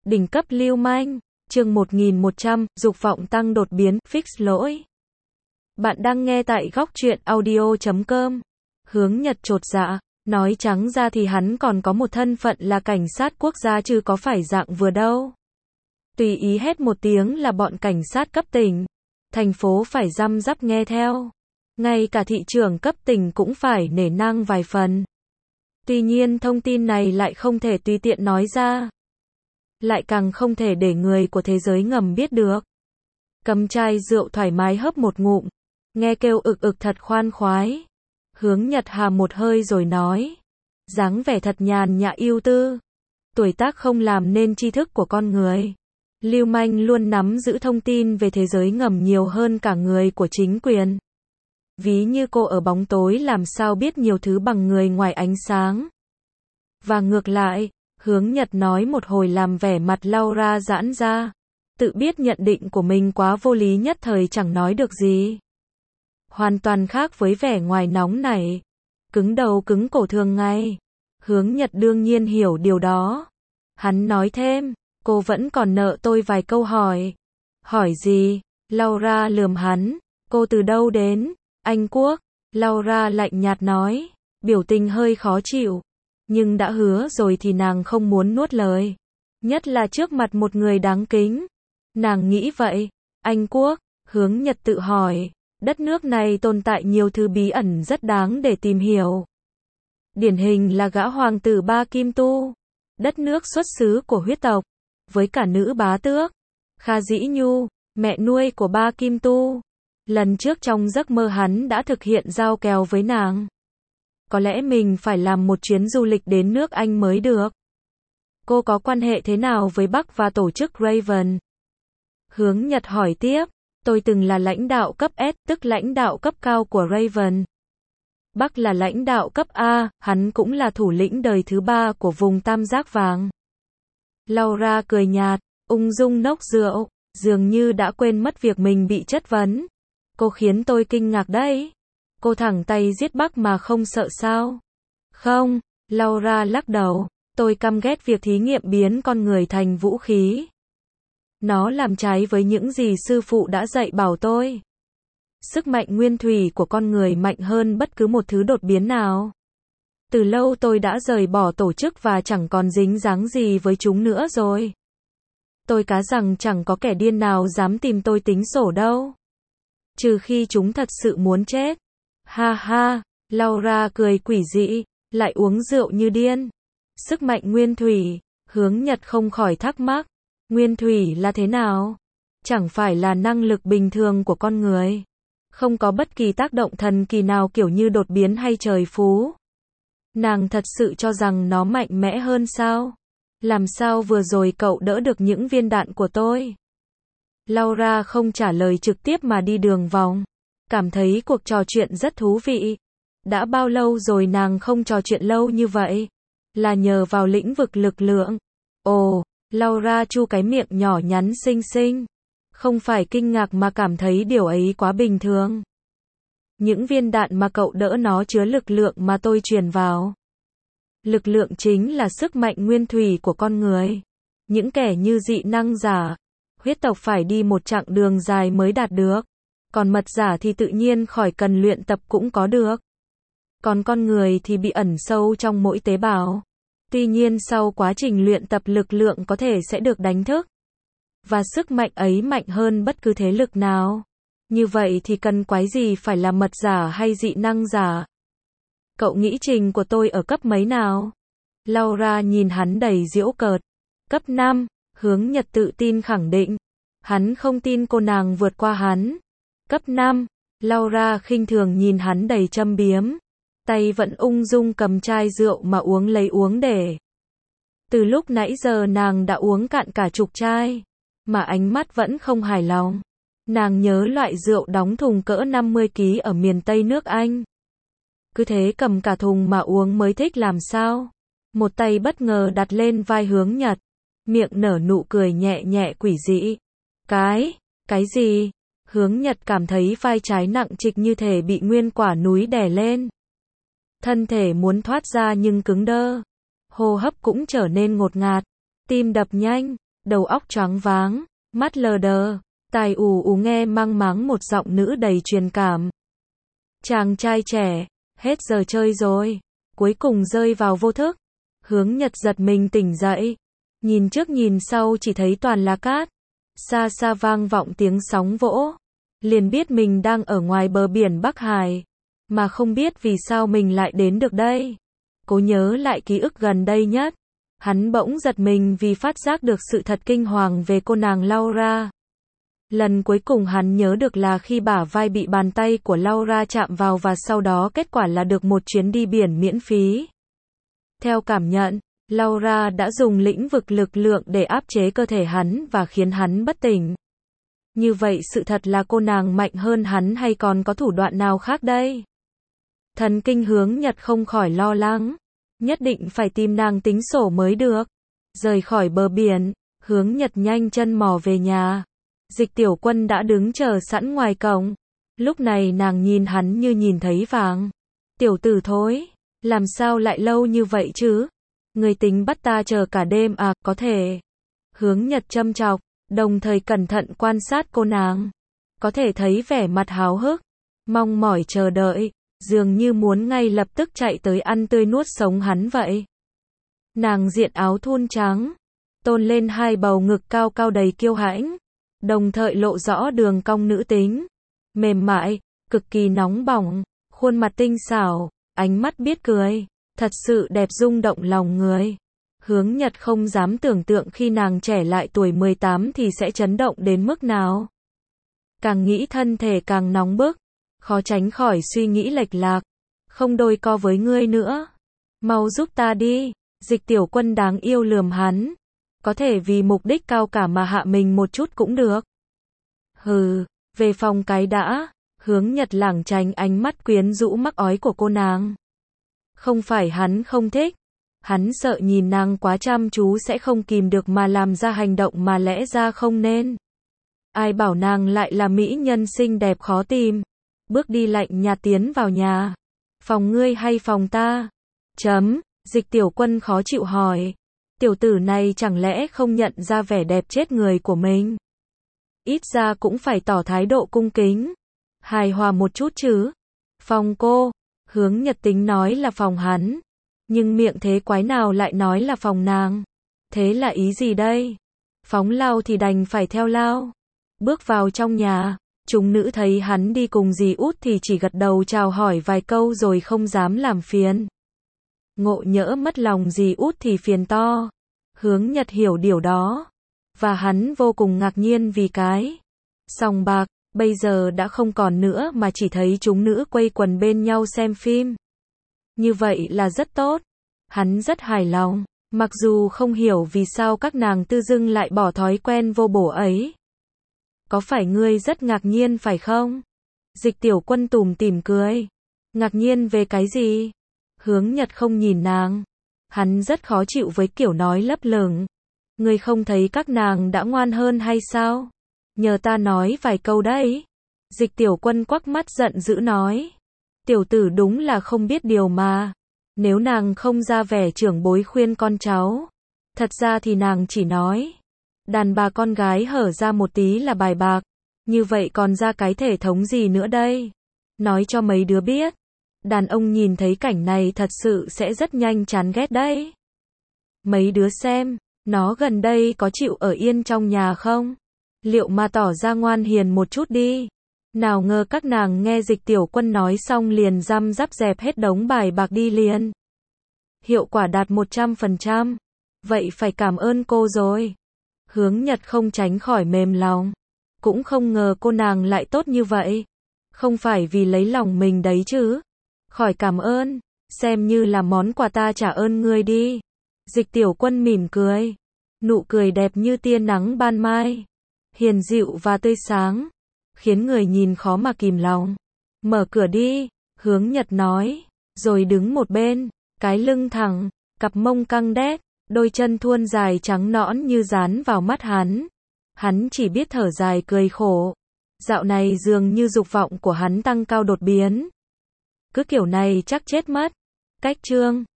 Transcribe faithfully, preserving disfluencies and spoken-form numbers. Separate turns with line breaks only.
Đỉnh cấp lưu manh, chương một nghìn một trăm, dục vọng tăng đột biến, fix lỗi. Bạn đang nghe tại góc truyện audio chấm com. Hướng Nhật chột dạ, nói trắng ra thì hắn còn có một thân phận là cảnh sát quốc gia chứ có phải dạng vừa đâu. Tùy ý hét một tiếng là bọn cảnh sát cấp tỉnh, thành phố phải răm rắp nghe theo. Ngay cả thị trưởng cấp tỉnh cũng phải nể nang vài phần. Tuy nhiên thông tin này lại không thể tùy tiện nói ra. Lại càng không thể để người của thế giới ngầm biết được. Cầm chai rượu thoải mái hớp một ngụm, nghe kêu ực ực thật khoan khoái. Hướng Nhật hà một hơi rồi nói, dáng vẻ thật nhàn nhã ưu tư. Tuổi tác không làm nên tri thức của con người. Lưu manh luôn nắm giữ thông tin về thế giới ngầm nhiều hơn cả người của chính quyền. Ví như cô ở bóng tối làm sao biết nhiều thứ bằng người ngoài ánh sáng. Và ngược lại, Hướng Nhật nói một hồi làm vẻ mặt Laura giãn ra. Tự biết nhận định của mình quá vô lý nhất thời chẳng nói được gì. Hoàn toàn khác với vẻ ngoài nóng nảy, cứng đầu cứng cổ thường ngày. Hướng Nhật đương nhiên hiểu điều đó. Hắn nói thêm, cô vẫn còn nợ tôi vài câu hỏi. Hỏi gì? Laura lườm hắn, cô từ đâu đến? Anh Quốc. Laura lạnh nhạt nói, biểu tình hơi khó chịu. Nhưng đã hứa rồi thì nàng không muốn nuốt lời. Nhất là trước mặt một người đáng kính. Nàng nghĩ vậy. Anh Quốc. Hướng Nhật tự hỏi, đất nước này tồn tại nhiều thứ bí ẩn rất đáng để tìm hiểu. Điển hình là gã hoàng tử Ba Kim Tu. Đất nước xuất xứ của huyết tộc. Với cả nữ bá tước Kha Dĩ Nhu, mẹ nuôi của Ba Kim Tu. Lần trước trong giấc mơ hắn đã thực hiện giao kèo với nàng. Có lẽ mình phải làm một chuyến du lịch đến nước Anh mới được. Cô có quan hệ thế nào với Bắc và tổ chức Raven? Hướng Nhật hỏi tiếp, tôi từng là lãnh đạo cấp S, tức lãnh đạo cấp cao của Raven. Bắc là lãnh đạo cấp A, hắn cũng là thủ lĩnh đời thứ ba của vùng Tam Giác Vàng. Laura cười nhạt, ung dung nốc rượu, dường như đã quên mất việc mình bị chất vấn. Cô khiến tôi kinh ngạc đấy. Cô thẳng tay giết Bắc mà không sợ sao? Không, Laura lắc đầu, tôi căm ghét việc thí nghiệm biến con người thành vũ khí. Nó làm trái với những gì sư phụ đã dạy bảo tôi. Sức mạnh nguyên thủy của con người mạnh hơn bất cứ một thứ đột biến nào. Từ lâu tôi đã rời bỏ tổ chức và chẳng còn dính dáng gì với chúng nữa rồi. Tôi cá rằng chẳng có kẻ điên nào dám tìm tôi tính sổ đâu. Trừ khi chúng thật sự muốn chết. Ha ha, Laura cười quỷ dị, lại uống rượu như điên. Sức mạnh nguyên thủy, Hướng Nhật không khỏi thắc mắc. Nguyên thủy là thế nào? Chẳng phải là năng lực bình thường của con người. Không có bất kỳ tác động thần kỳ nào kiểu như đột biến hay trời phú. Nàng thật sự cho rằng nó mạnh mẽ hơn sao? Làm sao vừa rồi cậu đỡ được những viên đạn của tôi? Laura không trả lời trực tiếp mà đi đường vòng. Cảm thấy cuộc trò chuyện rất thú vị. Đã bao lâu rồi nàng không trò chuyện lâu như vậy? Là nhờ vào lĩnh vực lực lượng. Ồ, Laura chu cái miệng nhỏ nhắn xinh xinh. Không phải kinh ngạc mà cảm thấy điều ấy quá bình thường. Những viên đạn mà cậu đỡ nó chứa lực lượng mà tôi truyền vào. Lực lượng chính là sức mạnh nguyên thủy của con người. Những kẻ như dị năng giả, huyết tộc phải đi một chặng đường dài mới đạt được. Còn mật giả thì tự nhiên khỏi cần luyện tập cũng có được. Còn con người thì bị ẩn sâu trong mỗi tế bào. Tuy nhiên sau quá trình luyện tập lực lượng có thể sẽ được đánh thức. Và sức mạnh ấy mạnh hơn bất cứ thế lực nào. Như vậy thì cần quái gì phải là mật giả hay dị năng giả? Cậu nghĩ trình của tôi ở cấp mấy nào? Laura nhìn hắn đầy giễu cợt. Cấp năm, Hướng Nhật tự tin khẳng định. Hắn không tin cô nàng vượt qua hắn. Cấp năm, Laura khinh thường nhìn hắn đầy châm biếm. Tay vẫn ung dung cầm chai rượu mà uống lấy uống để. Từ lúc nãy giờ nàng đã uống cạn cả chục chai. Mà ánh mắt vẫn không hài lòng. Nàng nhớ loại rượu đóng thùng cỡ năm mươi ki lô gam ở miền Tây nước Anh. Cứ thế cầm cả thùng mà uống mới thích làm sao. Một tay bất ngờ đặt lên vai Hướng Nhật. Miệng nở nụ cười nhẹ nhẹ quỷ dị. Cái, cái gì? Hướng Nhật cảm thấy vai trái nặng trịch như thể bị nguyên quả núi đè lên. Thân thể muốn thoát ra nhưng cứng đơ. Hô hấp cũng trở nên ngột ngạt. Tim đập nhanh. đầu óc choáng váng, mắt lờ đờ, tai ù ù nghe mang máng một giọng nữ đầy truyền cảm. Chàng trai trẻ, hết giờ chơi rồi, cuối cùng rơi vào vô thức. Hướng Nhật giật mình tỉnh dậy, nhìn trước nhìn sau chỉ thấy toàn là cát. Xa xa vang vọng tiếng sóng vỗ, liền biết mình đang ở ngoài bờ biển Bắc Hải, mà không biết vì sao mình lại đến được đây. Cố nhớ lại ký ức gần đây nhất, hắn bỗng giật mình vì phát giác được sự thật kinh hoàng về cô nàng Laura. Lần cuối cùng hắn nhớ được là khi bả vai bị bàn tay của Laura chạm vào và sau đó kết quả là được một chuyến đi biển miễn phí. Theo cảm nhận, Laura đã dùng lĩnh vực lực lượng để áp chế cơ thể hắn và khiến hắn bất tỉnh. Như vậy sự thật là cô nàng mạnh hơn hắn hay còn có thủ đoạn nào khác đây? Thần kinh Hướng Nhật không khỏi lo lắng, nhất định phải tìm nàng tính sổ mới được. Rời khỏi bờ biển, Hướng Nhật nhanh chân mò về nhà. Dịch Tiểu Quân đã đứng chờ sẵn ngoài cổng. Lúc này nàng nhìn hắn như nhìn thấy vàng. Tiểu tử thối, làm sao lại lâu như vậy chứ? Người tính bắt ta chờ cả đêm à? Có thể. Hướng Nhật châm chọc, đồng thời cẩn thận quan sát cô nàng. Có thể thấy vẻ mặt háo hức, mong mỏi chờ đợi, dường như muốn ngay lập tức chạy tới ăn tươi nuốt sống hắn vậy. Nàng diện áo thun trắng, tôn lên hai bầu ngực cao cao đầy kiêu hãnh, đồng thời lộ rõ đường cong nữ tính, mềm mại, cực kỳ nóng bỏng, khuôn mặt tinh xảo, ánh mắt biết cười, thật sự đẹp rung động lòng người. Hướng Nhật không dám tưởng tượng khi nàng trẻ lại tuổi mười tám thì sẽ chấn động đến mức nào. Càng nghĩ thân thể càng nóng bức, khó tránh khỏi suy nghĩ lệch lạc. Không đôi co với ngươi nữa. Mau giúp ta đi. Dịch Tiểu Quân đáng yêu lườm hắn. Có thể vì mục đích cao cả mà hạ mình một chút cũng được. Hừ, về phòng cái đã. Hướng Nhật lảng tránh ánh mắt quyến rũ mắc ói của cô nàng. Không phải hắn không thích. Hắn sợ nhìn nàng quá chăm chú sẽ không kìm được mà làm ra hành động mà lẽ ra không nên. Ai bảo nàng lại là mỹ nhân xinh đẹp khó tìm. Bước đi lạnh nhạt tiến vào nhà. Phòng ngươi hay phòng ta? Chấm, Dịch Tiểu Quân khó chịu hỏi. Tiểu tử này chẳng lẽ không nhận ra vẻ đẹp chết người của mình? Ít ra cũng phải tỏ thái độ cung kính. Hài hòa một chút chứ. Phòng cô. Hướng Nhật tính nói là phòng hắn. Nhưng miệng thế quái nào lại nói là phòng nàng. Thế là ý gì đây? Phóng lao thì đành phải theo lao. Bước vào trong nhà, chúng nữ thấy hắn đi cùng dì út thì chỉ gật đầu chào hỏi vài câu rồi không dám làm phiền. Ngộ nhỡ mất lòng dì út thì phiền to. Hướng Nhật hiểu điều đó. Và hắn vô cùng ngạc nhiên vì cái sòng bạc, bây giờ đã không còn nữa mà chỉ thấy chúng nữ quây quần bên nhau xem phim. Như vậy là rất tốt. Hắn rất hài lòng, mặc dù không hiểu vì sao các nàng tự dưng lại bỏ thói quen vô bổ ấy. Có phải ngươi rất ngạc nhiên phải không? Dịch Tiểu Quân tủm tỉm cười. Ngạc nhiên về cái gì? Hướng Nhật không nhìn nàng. Hắn rất khó chịu với kiểu nói lấp lửng. Ngươi không thấy các nàng đã ngoan hơn hay sao? Nhờ ta nói vài câu đấy. Dịch Tiểu Quân quắc mắt giận dữ nói. Tiểu tử đúng là không biết điều mà. Nếu nàng không ra vẻ trưởng bối khuyên con cháu. Thật ra thì nàng chỉ nói. Đàn bà con gái hở ra một tí là bài bạc. Như vậy còn ra cái thể thống gì nữa đây? Nói cho mấy đứa biết. Đàn ông nhìn thấy cảnh này thật sự sẽ rất nhanh chán ghét đấy. Mấy đứa xem, nó gần đây có chịu ở yên trong nhà không? Liệu mà tỏ ra ngoan hiền một chút đi. Nào ngờ các nàng nghe Dịch Tiểu Quân nói xong liền răm rắp dẹp hết đống bài bạc đi liền. Hiệu quả đạt một trăm phần trăm. Vậy phải cảm ơn cô rồi. Hướng Nhật không tránh khỏi mềm lòng. Cũng không ngờ cô nàng lại tốt như vậy. Không phải vì lấy lòng mình đấy chứ. Khỏi cảm ơn. Xem như là món quà ta trả ơn ngươi đi. Dịch Tiểu Quân mỉm cười. Nụ cười đẹp như tia nắng ban mai. Hiền dịu và tươi sáng. Khiến người nhìn khó mà kìm lòng. Mở cửa đi. Hướng Nhật nói. Rồi đứng một bên. Cái lưng thẳng. Cặp mông căng đét. Đôi chân thuôn dài trắng nõn như dán vào mắt hắn. Hắn chỉ biết thở dài cười khổ. Dạo này dường như dục vọng của hắn tăng cao đột biến. Cứ kiểu này chắc chết mất. Cách chương